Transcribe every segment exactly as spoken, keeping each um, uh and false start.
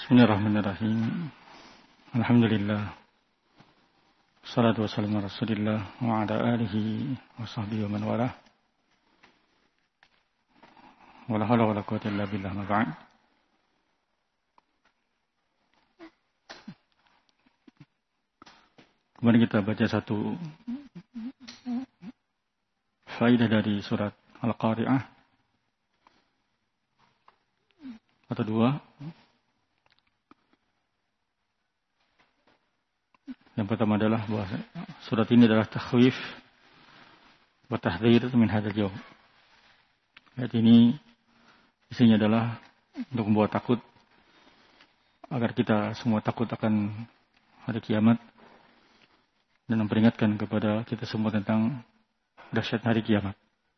Bismillahirrahmanirrahim. Alhamdulillah. Wassalatu wassalamu ala Rasulillah wa ala alihi wa sahbihi wa man walah. Wa la haula wa la quwwata illa billah ma ba'd. Kemarin kita baca satu faedah dari surat Al-Qari'ah atau dua. Yang pertama adalah bahwa surat ini adalah takhwif wa tahdhir min hadzal yaum. Ayat ini isinya adalah untuk membuat takut agar kita semua takut akan hari kiamat dan memperingatkan kepada kita semua tentang dahsyat hari kiamat.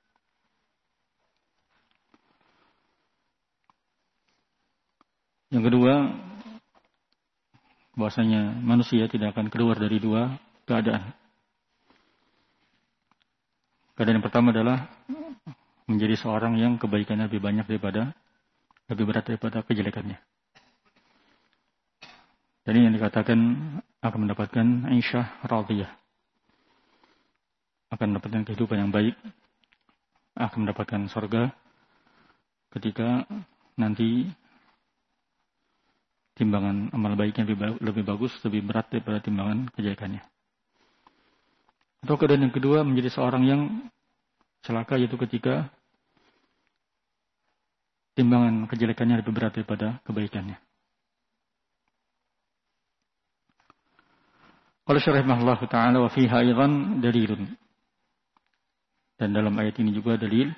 Yang kedua, bahwasanya manusia tidak akan keluar dari dua keadaan. Keadaan yang pertama adalah menjadi seorang yang kebaikannya lebih banyak daripada, lebih berat daripada kejelekannya. Jadi yang dikatakan akan mendapatkan aisyah radhiyah, akan mendapatkan kehidupan yang baik, akan mendapatkan surga ketika nanti timbangan amal baiknya lebih bagus, lebih berat daripada timbangan kejelekannya. Atau keadaan yang kedua menjadi seorang yang celaka, yaitu ketika timbangan kejelekannya lebih berat daripada kebaikannya. Qala syarahimahullah ta'ala wa fiha aidan dalilun. Dan dalam ayat ini juga dalil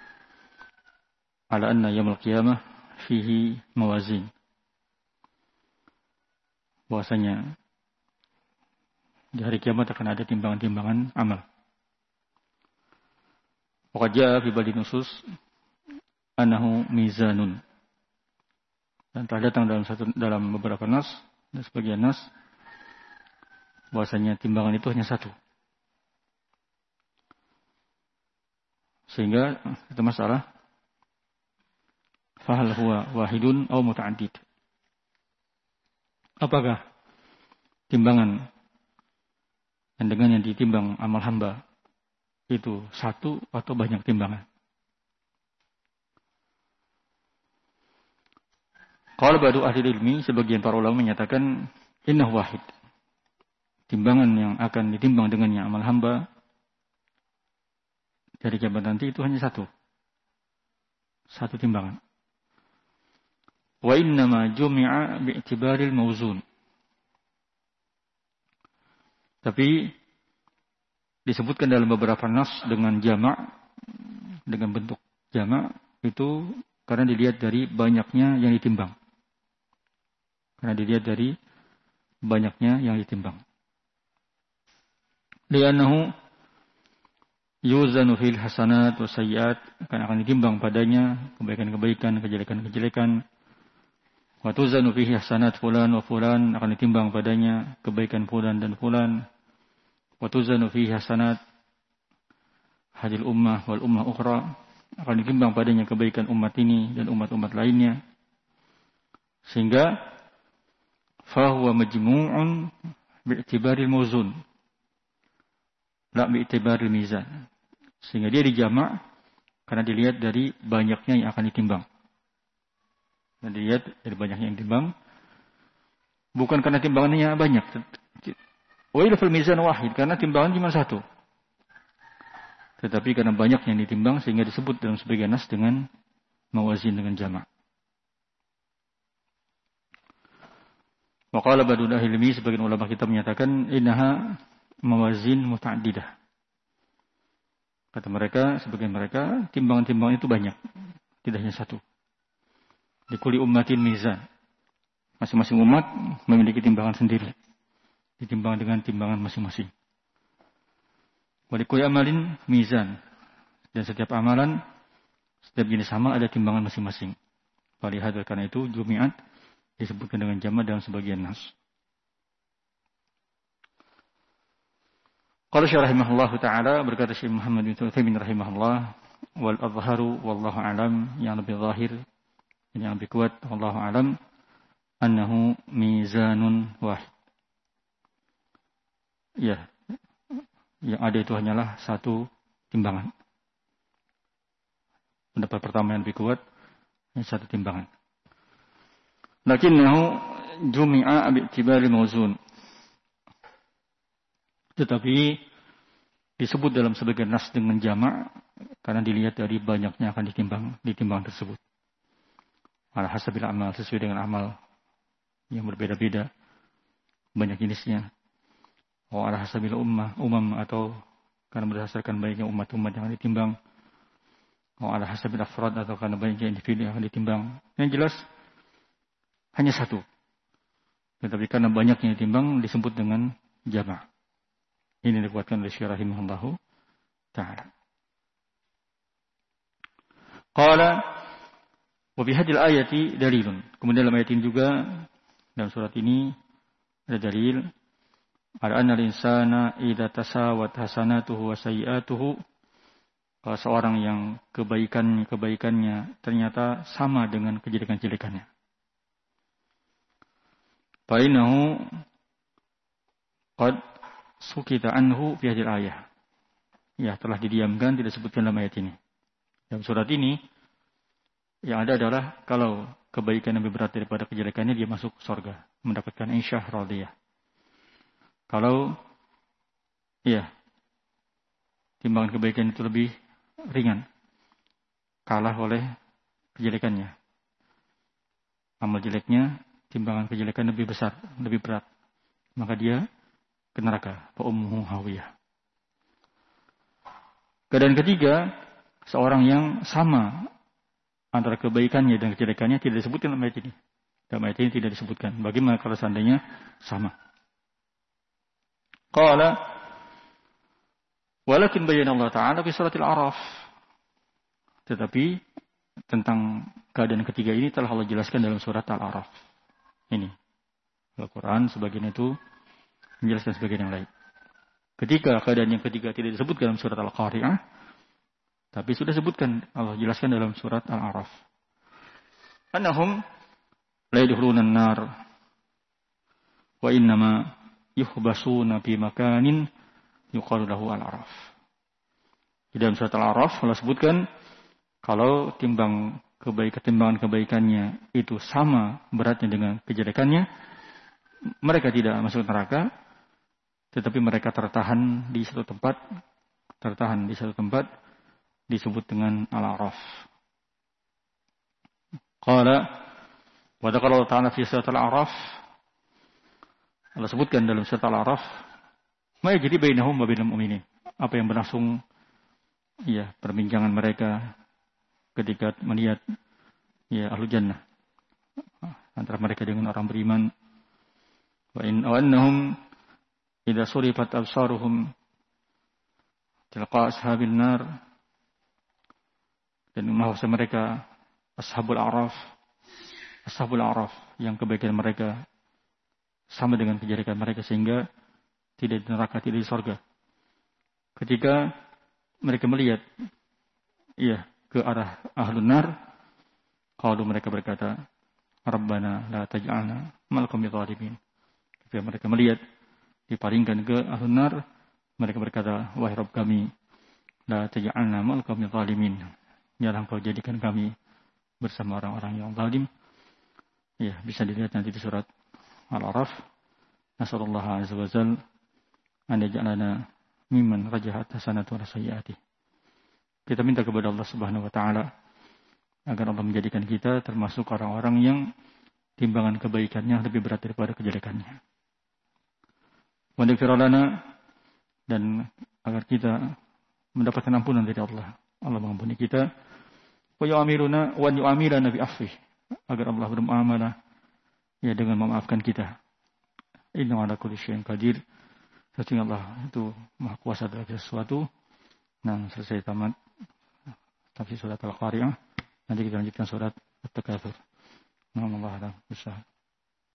ala anna yaumul qiyamah fihi mawazin. Bahwasanya di hari kiamat akan ada timbangan-timbangan amal. Waqad jaa fi ba'di nusus annahu mizanun. Dan telah datang dalam satu dalam beberapa nas dan sebagian nas bahwasanya timbangan itu hanya satu. Sehingga itu masalah fahal huwa wahidun aw muta'addid. Apakah timbangan dan dengan yang ditimbang amal hamba itu satu atau banyak timbangan? Qala ba'du ahli ilmi, sebagian para ulama menyatakan innahu wahid. Timbangan yang akan ditimbang dengannya amal hamba dari kiamat nanti itu hanya satu. Satu timbangan. Wa innama jumi'a bi'tibaril mawzun. Tapi disebutkan dalam beberapa nas dengan jamak, dengan bentuk jamak itu karena dilihat dari banyaknya yang ditimbang. Karena dilihat dari banyaknya yang ditimbang. Li'annahu yuzanu fil hasanat wa sayyiat, karena akan ditimbang padanya kebaikan-kebaikan, kejelekan-kejelekan. Wa tuzanu fihi hasanat fulan wa fulan, akan ditimbang padanya kebaikan fulan dan fulan. Wa tuzanu fihi hasanat hadil ummah wal ummah ukhra, akan ditimbang padanya kebaikan umat ini dan umat-umat lainnya. Sehingga fa huwa majmu'un bi'tibaril mawzun la bi'tibaril mizan. Sehingga dia dijamak karena dilihat dari banyaknya yang akan ditimbang. Dan dilihat dari banyaknya yang timbang, bukan karena timbangannya banyak. Wa ila fil mizan wahid, karena timbangan cuma satu. Tetapi karena banyak yang ditimbang sehingga disebut dalam sebagian nas dengan mawazin, dengan jamak. Wa qala ba'du ahli ilmi, sebagian ulama kita menyatakan innaha mawazin muta'addidah. Kata mereka, sebagian mereka, timbangan-timbangan itu banyak, tidak hanya satu. Likuli ummatin mizan. Masing-masing umat memiliki timbangan sendiri. Ditimbang dengan timbangan masing-masing. Walikuli amalin mizan. Dan setiap amalan, setiap jenis amal ada timbangan masing-masing. Walihad, karena itu jumi'at disebutkan dengan jamak dalam sebagian nas. Qala syarah rahimahullah ta'ala, berkata Syekh Muhammad bin Utsaimin rahimahullah, wal azharu wallahu alam, yang lebih zahir, yang lebih kuat, wallahu alam, annahu mizanun wahid. Ya, yang ada itu hanyalah satu timbangan. Pendapat pertama yang lebih kuat, yang satu timbangan. Lakinnahu jumi'a bi'tibari mawzun. Tetapi disebut dalam sebagian nas dengan jama' karena dilihat dari banyaknya akan ditimbang ditimbang tersebut. Ala hasabil amal, sesuai dengan amal yang berbeda-beda, banyak jenisnya. Oh, ala hasabil ummah, umam atau karena berdasarkan banyaknya umat-umat yang ditimbang. Oh, ala hasabil afrad atau karena banyaknya individu yang ditimbang. Yang jelas hanya satu. Tetapi karena banyaknya ditimbang disebut dengan jama'. Ini dikuatkan oleh Syekh rahimahullahu ta'ala. Qala wa fi hadhil ayati dalilun. Kemudian dalam ayat ini juga, dalam surat ini ada dalil ala anna al-insana idza tasawat hasanatuhu wa sayyi'atuhu. Kalau seorang yang kebaikan-kebaikannya ternyata sama dengan kejelekan-kejelekannya. Fa innahu qad sukita anhu fi hadhil ayah. Ya, telah didiamkan, tidak disebutkan dalam ayat ini. Dalam surat ini yang ada adalah kalau kebaikan lebih berat daripada kejelekannya, dia masuk surga, mendapatkan insyah radiyah. Kalau ya timbangan kebaikan itu lebih ringan, kalah oleh kejelekannya, amal jeleknya, timbangan kejelekan lebih besar, lebih berat, maka dia ke neraka, fa ummuhu hawiyah. Keadaan ketiga, seorang yang sama antara kebaikannya dan kejelekannya tidak disebutkan dalam ayat ini. Dalam ayat ini tidak disebutkan. Bagaimana kalau seandainya sama? Qala walakin bayyana Allah Ta'ala fi suratil A'raf. Tetapi tentang keadaan ketiga ini telah Allah jelaskan dalam surat Al-A'raf. Ini Al-Quran sebagian itu menjelaskan sebagian yang lain. Ketika keadaan yang ketiga tidak disebutkan dalam surat Al-Qari'ah, tapi sudah disebutkan, Allah jelaskan dalam surat Al-A'raf. Annahum la yadkhuluna an-nar wa innama yuhbasuna fi makanin yuqalu lahu Al-A'raf. Di dalam surat Al-A'raf Allah sebutkan kalau timbang kebaikan timbangan kebaikannya itu sama beratnya dengan kejelekannya, mereka tidak masuk neraka, tetapi mereka tertahan di satu tempat, tertahan di satu tempat disebut dengan Al-A'raf. Qala wa dzakara Allah Ta'ala fi surat Al-A'raf. Allah sebutkan dalam surat Al-A'raf, ma yajri bainahum wa bainal mu'minin. Apa yang berlangsung ya perbincangan mereka ketika melihat ya ahlu jannah antara mereka dengan orang beriman. Wa in annahum idza surifat absaruhum tilqa ashabil nar, dan maksud mereka ashabul a'raf, ashabul a'raf yang kebaikan mereka sama dengan kejelekan mereka sehingga tidak di neraka, tidak di surga. Ketika mereka melihat iya ke arah ahlun nar, qalu mereka berkata, Rabbana la taj'alna ma'al qaumil zalimin. Ketika mereka melihat dipalingkan ke ahlun nar, mereka berkata, wahai Rabb kami, la taj'alna ma'al qaumil zalimin. Jangan kau jadikan kami bersama orang-orang yang zalim. Ya, bisa dilihat nanti di surat Al-A'raf. Nasallallahu azza wa jalla an yaj'alana mimman rajahat hasanatu wa sayyi'ati. Kita minta kepada Allah Subhanahu wa taala agar Allah menjadikan kita termasuk orang-orang yang timbangan kebaikannya lebih berat daripada kejelekannya. Wa yaghfir lana, dan agar kita mendapatkan ampunan dari Allah. Allah mengampuni kita. Wa yu'amiluna wa yu'amilana bi afwih, agar Allah bermuamalah ya dengan memaafkan kita. Inna ala kulli syai'in qadir. Sesungguhnya Allah itu Maha Kuasa terhadap sesuatu. Nah, selesai tamat tafsir surat Al-Qari'ah. Nanti kita lanjutkan surat At-Takatsur. Nah, Allah Ta'ala.